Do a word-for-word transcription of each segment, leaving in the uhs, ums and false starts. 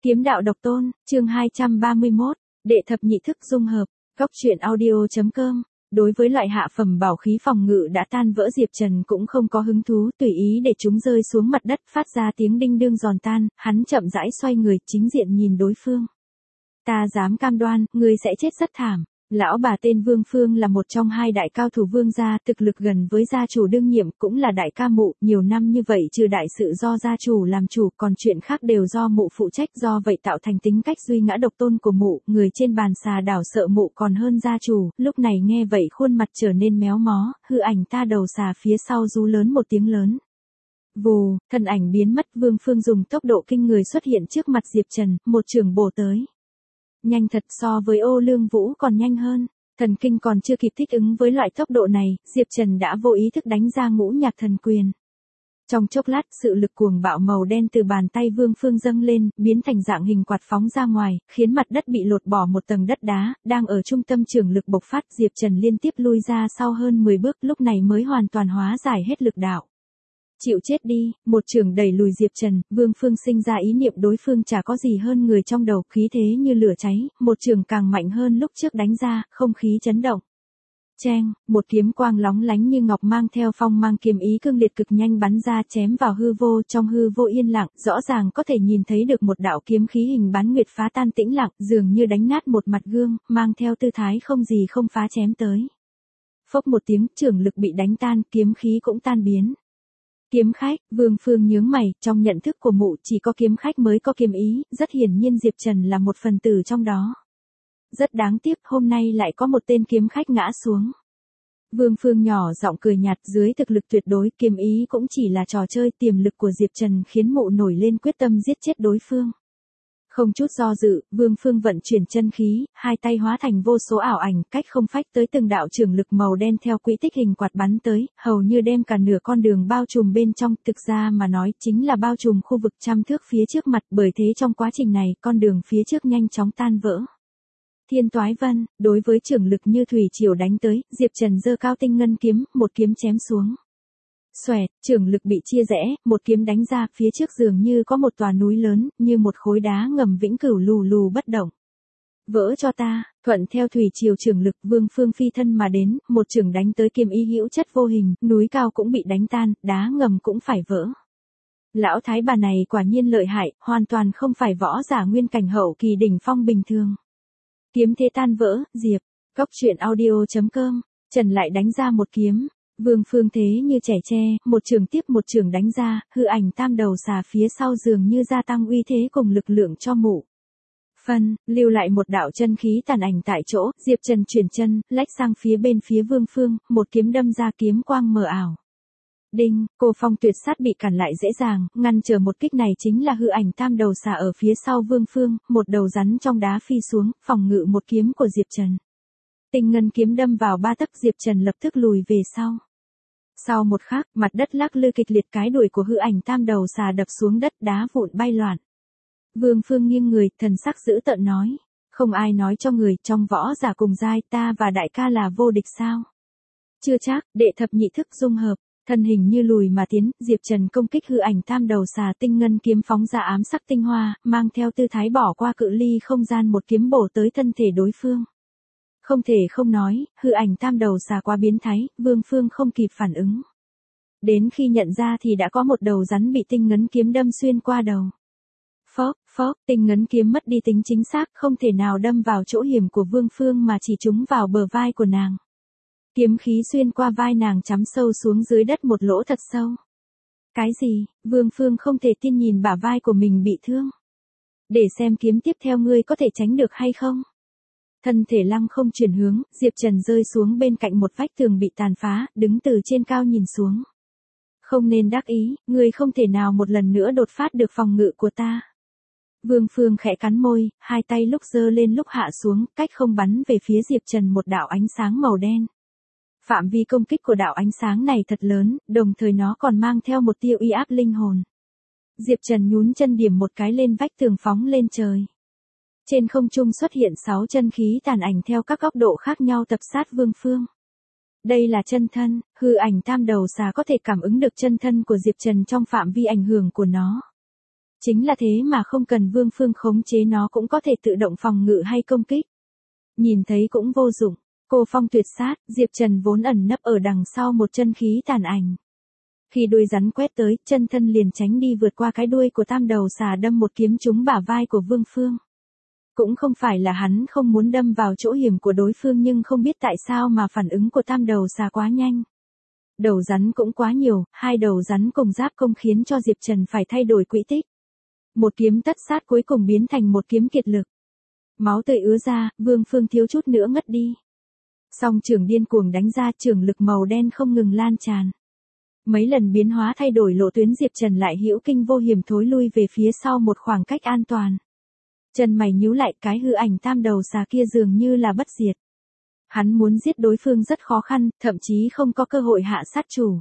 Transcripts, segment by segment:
Kiếm đạo độc tôn, chương hai trăm ba mươi mốt, đệ thập nhị thức dung hợp, góc truyện audio.com. Đối với loại hạ phẩm bảo khí phòng ngự đã tan vỡ, Diệp Trần cũng không có hứng thú, tùy ý để chúng rơi xuống mặt đất phát ra tiếng đinh đương giòn tan, hắn chậm rãi xoay người, chính diện nhìn đối phương. Ta dám cam đoan, ngươi sẽ chết rất thảm. Lão bà tên Vương Phương là một trong hai đại cao thủ Vương gia, thực lực gần với gia chủ đương nhiệm, cũng là đại ca mụ, nhiều năm như vậy trừ đại sự do gia chủ làm chủ, còn chuyện khác đều do mụ phụ trách, do vậy tạo thành tính cách duy ngã độc tôn của mụ, người trên bàn xà đảo sợ mụ còn hơn gia chủ. Lúc này nghe vậy khuôn mặt trở nên méo mó, hư ảnh ta đầu xà phía sau rú lớn một tiếng lớn. Vù, thân ảnh biến mất, Vương Phương dùng tốc độ kinh người xuất hiện trước mặt Diệp Trần, một chưởng bổ tới. Nhanh thật, so với Ô Lương Vũ còn nhanh hơn. Thần kinh còn chưa kịp thích ứng với loại tốc độ này, Diệp Trần đã vô ý thức đánh ra ngũ nhạc thần quyền. Trong chốc lát, sự lực cuồng bạo màu đen từ bàn tay Vương Phương dâng lên, biến thành dạng hình quạt phóng ra ngoài, khiến mặt đất bị lột bỏ một tầng đất đá, đang ở trung tâm trường lực bộc phát, Diệp Trần liên tiếp lui ra sau hơn mười bước, lúc này mới hoàn toàn hóa giải hết lực đạo. Chịu chết đi, một chưởng đẩy lùi Diệp Trần, Vương Phương sinh ra ý niệm đối phương chả có gì hơn người trong đầu, khí thế như lửa cháy, một chưởng càng mạnh hơn lúc trước đánh ra, không khí chấn động. Cheng, một kiếm quang lóng lánh như ngọc mang theo phong mang kiếm ý cương liệt cực nhanh bắn ra, chém vào hư vô, trong hư vô yên lặng, rõ ràng có thể nhìn thấy được một đạo kiếm khí hình bán nguyệt phá tan tĩnh lặng, dường như đánh nát một mặt gương, mang theo tư thái không gì không phá chém tới. Phốc một tiếng, chưởng lực bị đánh tan, kiếm khí cũng tan biến. Kiếm khách, Vương Phương nhướng mày, trong nhận thức của mụ chỉ có kiếm khách mới có kiếm ý, rất hiển nhiên Diệp Trần là một phần tử trong đó. Rất đáng tiếc, hôm nay lại có một tên kiếm khách ngã xuống. Vương Phương nhỏ giọng cười nhạt, dưới thực lực tuyệt đối, kiếm ý cũng chỉ là trò chơi, tiềm lực của Diệp Trần khiến mụ nổi lên quyết tâm giết chết đối phương. Không chút do dự, Vương Phương vận chuyển chân khí, hai tay hóa thành vô số ảo ảnh, cách không phách tới từng đạo chưởng lực màu đen theo quỹ tích hình quạt bắn tới, hầu như đem cả nửa con đường bao trùm bên trong, thực ra mà nói chính là bao trùm khu vực trăm thước phía trước mặt, bởi thế trong quá trình này, con đường phía trước nhanh chóng tan vỡ. Thiên Toái Vân, đối với chưởng lực như thủy triều đánh tới, Diệp Trần giơ cao tinh ngân kiếm, một kiếm chém xuống. Xoẹt, chưởng lực bị chia rẽ, một kiếm đánh ra, phía trước dường như có một tòa núi lớn, như một khối đá ngầm vĩnh cửu lù lù bất động. Vỡ cho ta, thuận theo thủy triều chưởng lực, Vương Phương phi thân mà đến, một chưởng đánh tới, kiếm ý hữu chất vô hình, núi cao cũng bị đánh tan, đá ngầm cũng phải vỡ. Lão thái bà này quả nhiên lợi hại, hoàn toàn không phải võ giả nguyên cảnh hậu kỳ đỉnh phong bình thường. Kiếm thế tan vỡ, Diệp, góc truyện audio.com, Trần lại đánh ra một kiếm. Vương Phương thế như trẻ tre, một chưởng tiếp một chưởng đánh ra, hư ảnh tam đầu xà phía sau dường như gia tăng uy thế cùng lực lượng cho mụ. Phân, lưu lại một đạo chân khí tàn ảnh tại chỗ, Diệp Trần chuyển chân, lách sang phía bên phía Vương Phương, một kiếm đâm ra, kiếm quang mờ ảo. Đinh, cô phong tuyệt sát bị cản lại dễ dàng, ngăn trở một kích này chính là hư ảnh tam đầu xà ở phía sau Vương Phương, một đầu rắn trong đá phi xuống, phòng ngự một kiếm của Diệp Trần. Tinh ngân kiếm đâm vào ba tấc, Diệp Trần lập tức lùi về sau. Sau một khắc, mặt đất lắc lư kịch liệt, cái đuôi của hư ảnh tam đầu xà đập xuống đất, đá vụn bay loạn. Vương Phương nghiêng người, thần sắc dữ tợn nói, không ai nói cho người, trong võ giả cùng giai, ta và đại ca là vô địch sao? Chưa chắc, đệ thập nhị thức dung hợp, thân hình như lùi mà tiến, Diệp Trần công kích hư ảnh tam đầu xà, tinh ngân kiếm phóng ra ám sắc tinh hoa, mang theo tư thái bỏ qua cự ly không gian, một kiếm bổ tới thân thể đối phương. Không thể không nói, hư ảnh tam đầu xà quá biến thái, Vương Phương không kịp phản ứng. Đến khi nhận ra thì đã có một đầu rắn bị tinh ngấn kiếm đâm xuyên qua đầu. Phốc, phốc, tinh ngấn kiếm mất đi tính chính xác, không thể nào đâm vào chỗ hiểm của Vương Phương mà chỉ trúng vào bờ vai của nàng. Kiếm khí xuyên qua vai nàng chắm sâu xuống dưới đất một lỗ thật sâu. Cái gì? Vương Phương không thể tin nhìn bả vai của mình bị thương. Để xem kiếm tiếp theo ngươi có thể tránh được hay không? Thân thể lăng không chuyển hướng, Diệp Trần rơi xuống bên cạnh một vách tường bị tàn phá, đứng từ trên cao nhìn xuống. Không nên đắc ý, ngươi không thể nào một lần nữa đột phát được phòng ngự của ta. Vương Phương khẽ cắn môi, hai tay lúc giơ lên lúc hạ xuống, cách không bắn về phía Diệp Trần một đạo ánh sáng màu đen. Phạm vi công kích của đạo ánh sáng này thật lớn, đồng thời nó còn mang theo một tia uy áp linh hồn. Diệp Trần nhún chân điểm một cái lên vách tường phóng lên trời. Trên không trung xuất hiện sáu chân khí tàn ảnh theo các góc độ khác nhau tập sát Vương Phương. Đây là chân thân, hư ảnh tam đầu xà có thể cảm ứng được chân thân của Diệp Trần trong phạm vi ảnh hưởng của nó. Chính là thế mà không cần Vương Phương khống chế nó cũng có thể tự động phòng ngự hay công kích. Nhìn thấy cũng vô dụng, cô phong tuyệt sát, Diệp Trần vốn ẩn nấp ở đằng sau một chân khí tàn ảnh. Khi đuôi rắn quét tới, chân thân liền tránh đi vượt qua cái đuôi của tam đầu xà đâm một kiếm trúng bả vai của Vương Phương. Cũng không phải là hắn không muốn đâm vào chỗ hiểm của đối phương nhưng không biết tại sao mà phản ứng của tam đầu xà quá nhanh. Đầu rắn cũng quá nhiều, hai đầu rắn cùng giáp công khiến cho Diệp Trần phải thay đổi quỹ tích. Một kiếm tất sát cuối cùng biến thành một kiếm kiệt lực. Máu tươi ứa ra, Vương Phương thiếu chút nữa ngất đi. Song trường điên cuồng đánh ra, trường lực màu đen không ngừng lan tràn. Mấy lần biến hóa thay đổi lộ tuyến, Diệp Trần lại hữu kinh vô hiểm thối lui về phía sau một khoảng cách an toàn. Chân mày nhíu lại, cái hư ảnh tam đầu xà kia dường như là bất diệt. Hắn muốn giết đối phương rất khó khăn, thậm chí không có cơ hội hạ sát chủ.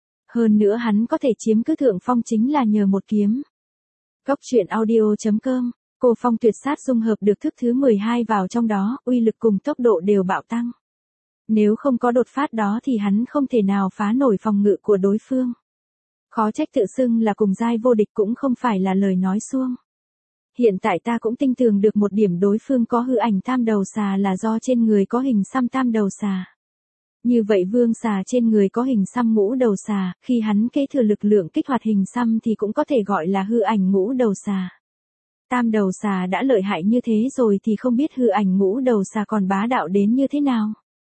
Hơn nữa hắn có thể chiếm cứ thượng phong chính là nhờ một kiếm. Góc truyện audio chấm com, cô phong tuyệt sát dung hợp được thức thứ mười hai vào trong đó, uy lực cùng tốc độ đều bạo tăng. Nếu không có đột phát đó thì hắn không thể nào phá nổi phòng ngự của đối phương. Khó trách tự xưng là cùng giai vô địch cũng không phải là lời nói suông. Hiện tại ta cũng tin tưởng được một điểm, đối phương có hư ảnh tam đầu xà là do trên người có hình xăm tam đầu xà. Như vậy vương xà trên người có hình xăm ngũ đầu xà, khi hắn kế thừa lực lượng kích hoạt hình xăm thì cũng có thể gọi là hư ảnh ngũ đầu xà. Tam đầu xà đã lợi hại như thế rồi thì không biết hư ảnh ngũ đầu xà còn bá đạo đến như thế nào.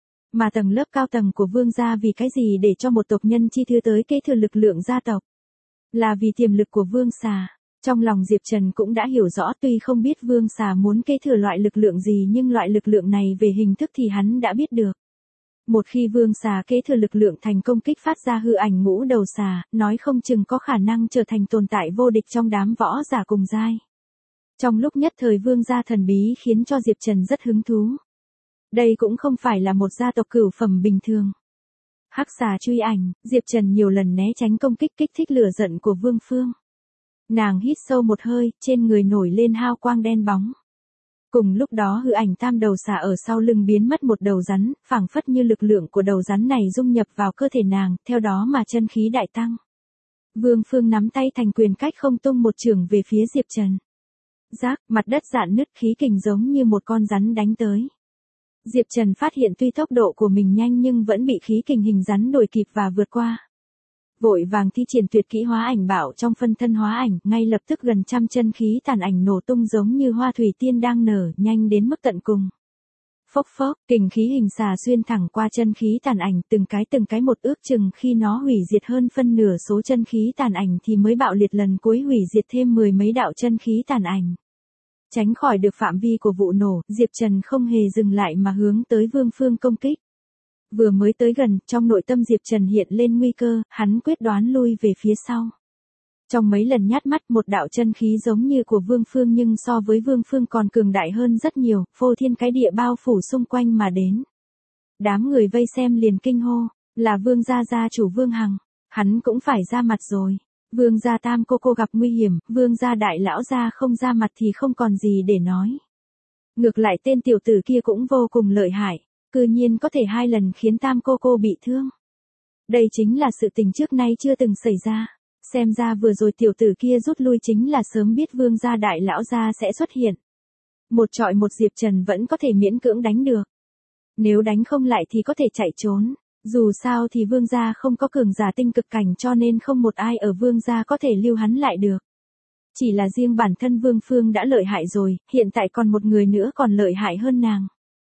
Mà tầng lớp cao tầng của vương gia vì cái gì để cho một tộc nhân chi thư tới kế thừa lực lượng gia tộc? Là vì tiềm lực của vương xà. Trong lòng Diệp Trần cũng đã hiểu rõ, tuy không biết vương xà muốn kế thừa loại lực lượng gì nhưng loại lực lượng này về hình thức thì hắn đã biết được. Một khi vương xà kế thừa lực lượng thành công kích phát ra hư ảnh ngũ đầu xà, nói không chừng có khả năng trở thành tồn tại vô địch trong đám võ giả cùng giai. Trong lúc nhất thời vương gia thần bí khiến cho Diệp Trần rất hứng thú. Đây cũng không phải là một gia tộc cửu phẩm bình thường. Hắc xà truy ảnh, Diệp Trần nhiều lần né tránh công kích kích thích lửa giận của Vương Phương. Nàng hít sâu một hơi, trên người nổi lên hào quang đen bóng. Cùng lúc đó hư ảnh tam đầu xà ở sau lưng biến mất một đầu rắn, phảng phất như lực lượng của đầu rắn này dung nhập vào cơ thể nàng, theo đó mà chân khí đại tăng. Vương Phương nắm tay thành quyền cách không tung một chưởng về phía Diệp Trần. Rác, mặt đất rạn nứt, khí kình giống như một con rắn đánh tới. Diệp Trần phát hiện tuy tốc độ của mình nhanh nhưng vẫn bị khí kình hình rắn đuổi kịp và vượt qua. Vội vàng thi triển tuyệt kỹ hóa ảnh bảo trong phân thân hóa ảnh, ngay lập tức gần trăm chân khí tàn ảnh nổ tung giống như hoa thủy tiên đang nở, nhanh đến mức tận cùng. Phốc phốc, kình khí hình xà xuyên thẳng qua chân khí tàn ảnh, từng cái từng cái một, ước chừng khi nó hủy diệt hơn phân nửa số chân khí tàn ảnh thì mới bạo liệt lần cuối hủy diệt thêm mười mấy đạo chân khí tàn ảnh. Tránh khỏi được phạm vi của vụ nổ, Diệp Trần không hề dừng lại mà hướng tới Vương Phương công kích. Vừa mới tới gần, trong nội tâm Diệp Trần hiện lên nguy cơ, hắn quyết đoán lui về phía sau. Trong mấy lần nhát mắt, một đạo chân khí giống như của Vương Phương nhưng so với Vương Phương còn cường đại hơn rất nhiều, phô thiên cái địa bao phủ xung quanh mà đến. Đám người vây xem liền kinh hô, là Vương gia gia chủ Vương Hằng, hắn cũng phải ra mặt rồi. Vương gia tam cô cô gặp nguy hiểm, Vương gia đại lão gia không ra mặt thì không còn gì để nói. Ngược lại tên tiểu tử kia cũng vô cùng lợi hại, cư nhiên có thể hai lần khiến tam cô cô bị thương. Đây chính là sự tình trước nay chưa từng xảy ra. Xem ra vừa rồi tiểu tử kia rút lui chính là sớm biết Vương gia đại lão gia sẽ xuất hiện. Một trọi một Diệp Trần vẫn có thể miễn cưỡng đánh được. Nếu đánh không lại thì có thể chạy trốn. Dù sao thì Vương gia không có cường giả tinh cực cảnh cho nên không một ai ở Vương gia có thể lưu hắn lại được. Chỉ là riêng bản thân Vương Phương đã lợi hại rồi, hiện tại còn một người nữa còn lợi hại hơn nàng.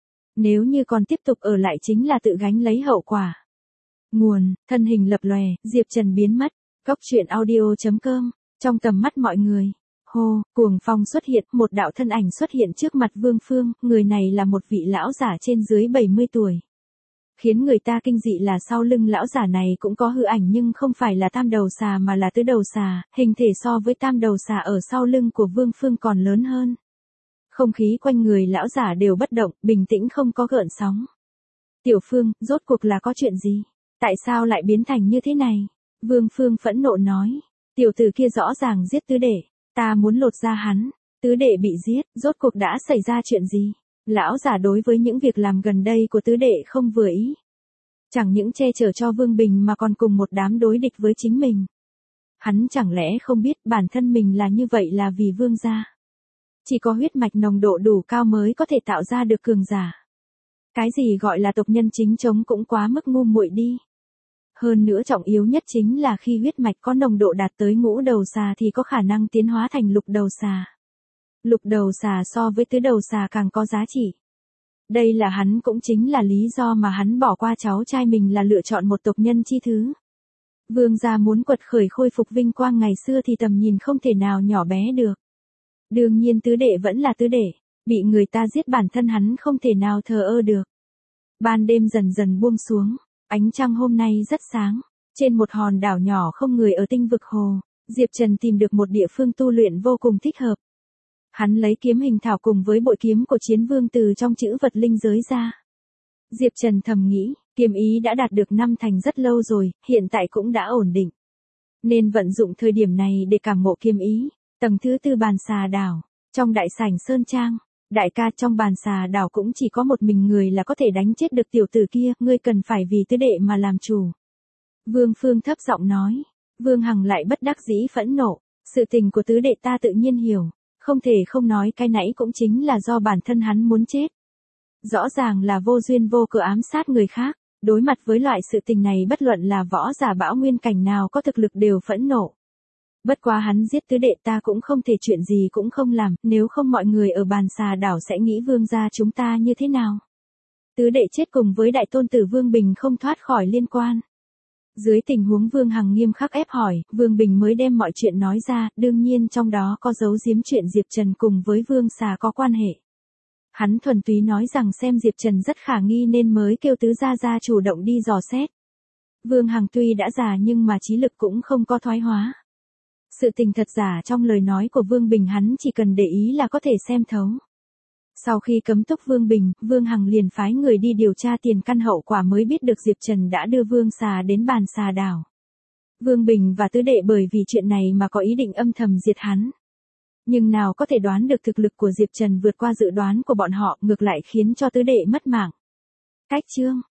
Nếu như còn tiếp tục ở lại chính là tự gánh lấy hậu quả. Nguồn, thân hình lập lòe, Diệp Trần biến mất. Góc truyện audio chấm com, trong tầm mắt mọi người. Hô, cuồng phong xuất hiện, một đạo thân ảnh xuất hiện trước mặt Vương Phương, người này là một vị lão giả trên dưới bảy mươi tuổi. Khiến người ta kinh dị là sau lưng lão giả này cũng có hư ảnh nhưng không phải là tam đầu xà mà là tứ đầu xà, hình thể so với tam đầu xà ở sau lưng của Vương Phương còn lớn hơn. Không khí quanh người lão giả đều bất động, bình tĩnh không có gợn sóng. Tiểu Phương, rốt cuộc là có chuyện gì? Tại sao lại biến thành như thế này? Vương Phương phẫn nộ nói. Tiểu tử kia rõ ràng giết tứ đệ. Ta muốn lột ra hắn. Tứ đệ bị giết, rốt cuộc đã xảy ra chuyện gì? Lão giả đối với những việc làm gần đây của tứ đệ không vừa ý. Chẳng những che chở cho Vương Bình mà còn cùng một đám đối địch với chính mình. Hắn chẳng lẽ không biết bản thân mình là như vậy là vì vương gia. Chỉ có huyết mạch nồng độ đủ cao mới có thể tạo ra được cường giả. Cái gì gọi là tộc nhân chính thống cũng quá mức ngu muội đi. Hơn nữa trọng yếu nhất chính là khi huyết mạch có nồng độ đạt tới ngũ đầu xà thì có khả năng tiến hóa thành lục đầu xà. Lục đầu xà so với tứ đầu xà càng có giá trị. Đây là hắn cũng chính là lý do mà hắn bỏ qua cháu trai mình là lựa chọn một tộc nhân chi thứ. Vương gia muốn quật khởi khôi phục vinh quang ngày xưa thì tầm nhìn không thể nào nhỏ bé được. Đương nhiên tứ đệ vẫn là tứ đệ, bị người ta giết bản thân hắn không thể nào thờ ơ được. Ban đêm dần dần buông xuống, ánh trăng hôm nay rất sáng, trên một hòn đảo nhỏ không người ở tinh vực hồ, Diệp Trần tìm được một địa phương tu luyện vô cùng thích hợp. Hắn lấy kiếm hình thảo cùng với bội kiếm của chiến vương từ trong chữ vật linh giới ra. Diệp Trần thầm nghĩ, kiếm ý đã đạt được năm thành rất lâu rồi, hiện tại cũng đã ổn định. Nên vận dụng thời điểm này để cảm ngộ kiếm ý. Tầng thứ tư bàn xà đảo, trong đại sảnh sơn trang, đại ca trong bàn xà đảo cũng chỉ có một mình người là có thể đánh chết được tiểu tử kia, ngươi cần phải vì tứ đệ mà làm chủ. Vương Phương thấp giọng nói, Vương Hằng lại bất đắc dĩ phẫn nộ, sự tình của tứ đệ ta tự nhiên hiểu, không thể không nói cái nãy cũng chính là do bản thân hắn muốn chết. Rõ ràng là vô duyên vô cớ ám sát người khác, đối mặt với loại sự tình này bất luận là võ giả bão nguyên cảnh nào có thực lực đều phẫn nộ. Bất quá hắn giết tứ đệ ta cũng không thể chuyện gì cũng không làm, nếu không mọi người ở bàn xà đảo sẽ nghĩ vương gia chúng ta như thế nào. Tứ đệ chết cùng với đại tôn tử Vương Bình không thoát khỏi liên quan. Dưới tình huống Vương Hằng nghiêm khắc ép hỏi, Vương Bình mới đem mọi chuyện nói ra, đương nhiên trong đó có giấu giếm chuyện Diệp Trần cùng với Vương xà có quan hệ. Hắn thuần túy nói rằng xem Diệp Trần rất khả nghi nên mới kêu tứ gia gia chủ động đi dò xét. Vương Hằng tuy đã già nhưng mà trí lực cũng không có thoái hóa. Sự tình thật giả trong lời nói của Vương Bình hắn chỉ cần để ý là có thể xem thấu. Sau khi cấm túc Vương Bình, Vương Hằng liền phái người đi điều tra tiền căn hậu quả mới biết được Diệp Trần đã đưa Vương xà đến bàn xà đảo. Vương Bình và tứ đệ bởi vì chuyện này mà có ý định âm thầm diệt hắn. Nhưng nào có thể đoán được thực lực của Diệp Trần vượt qua dự đoán của bọn họ, ngược lại khiến cho tứ đệ mất mạng. Cách chương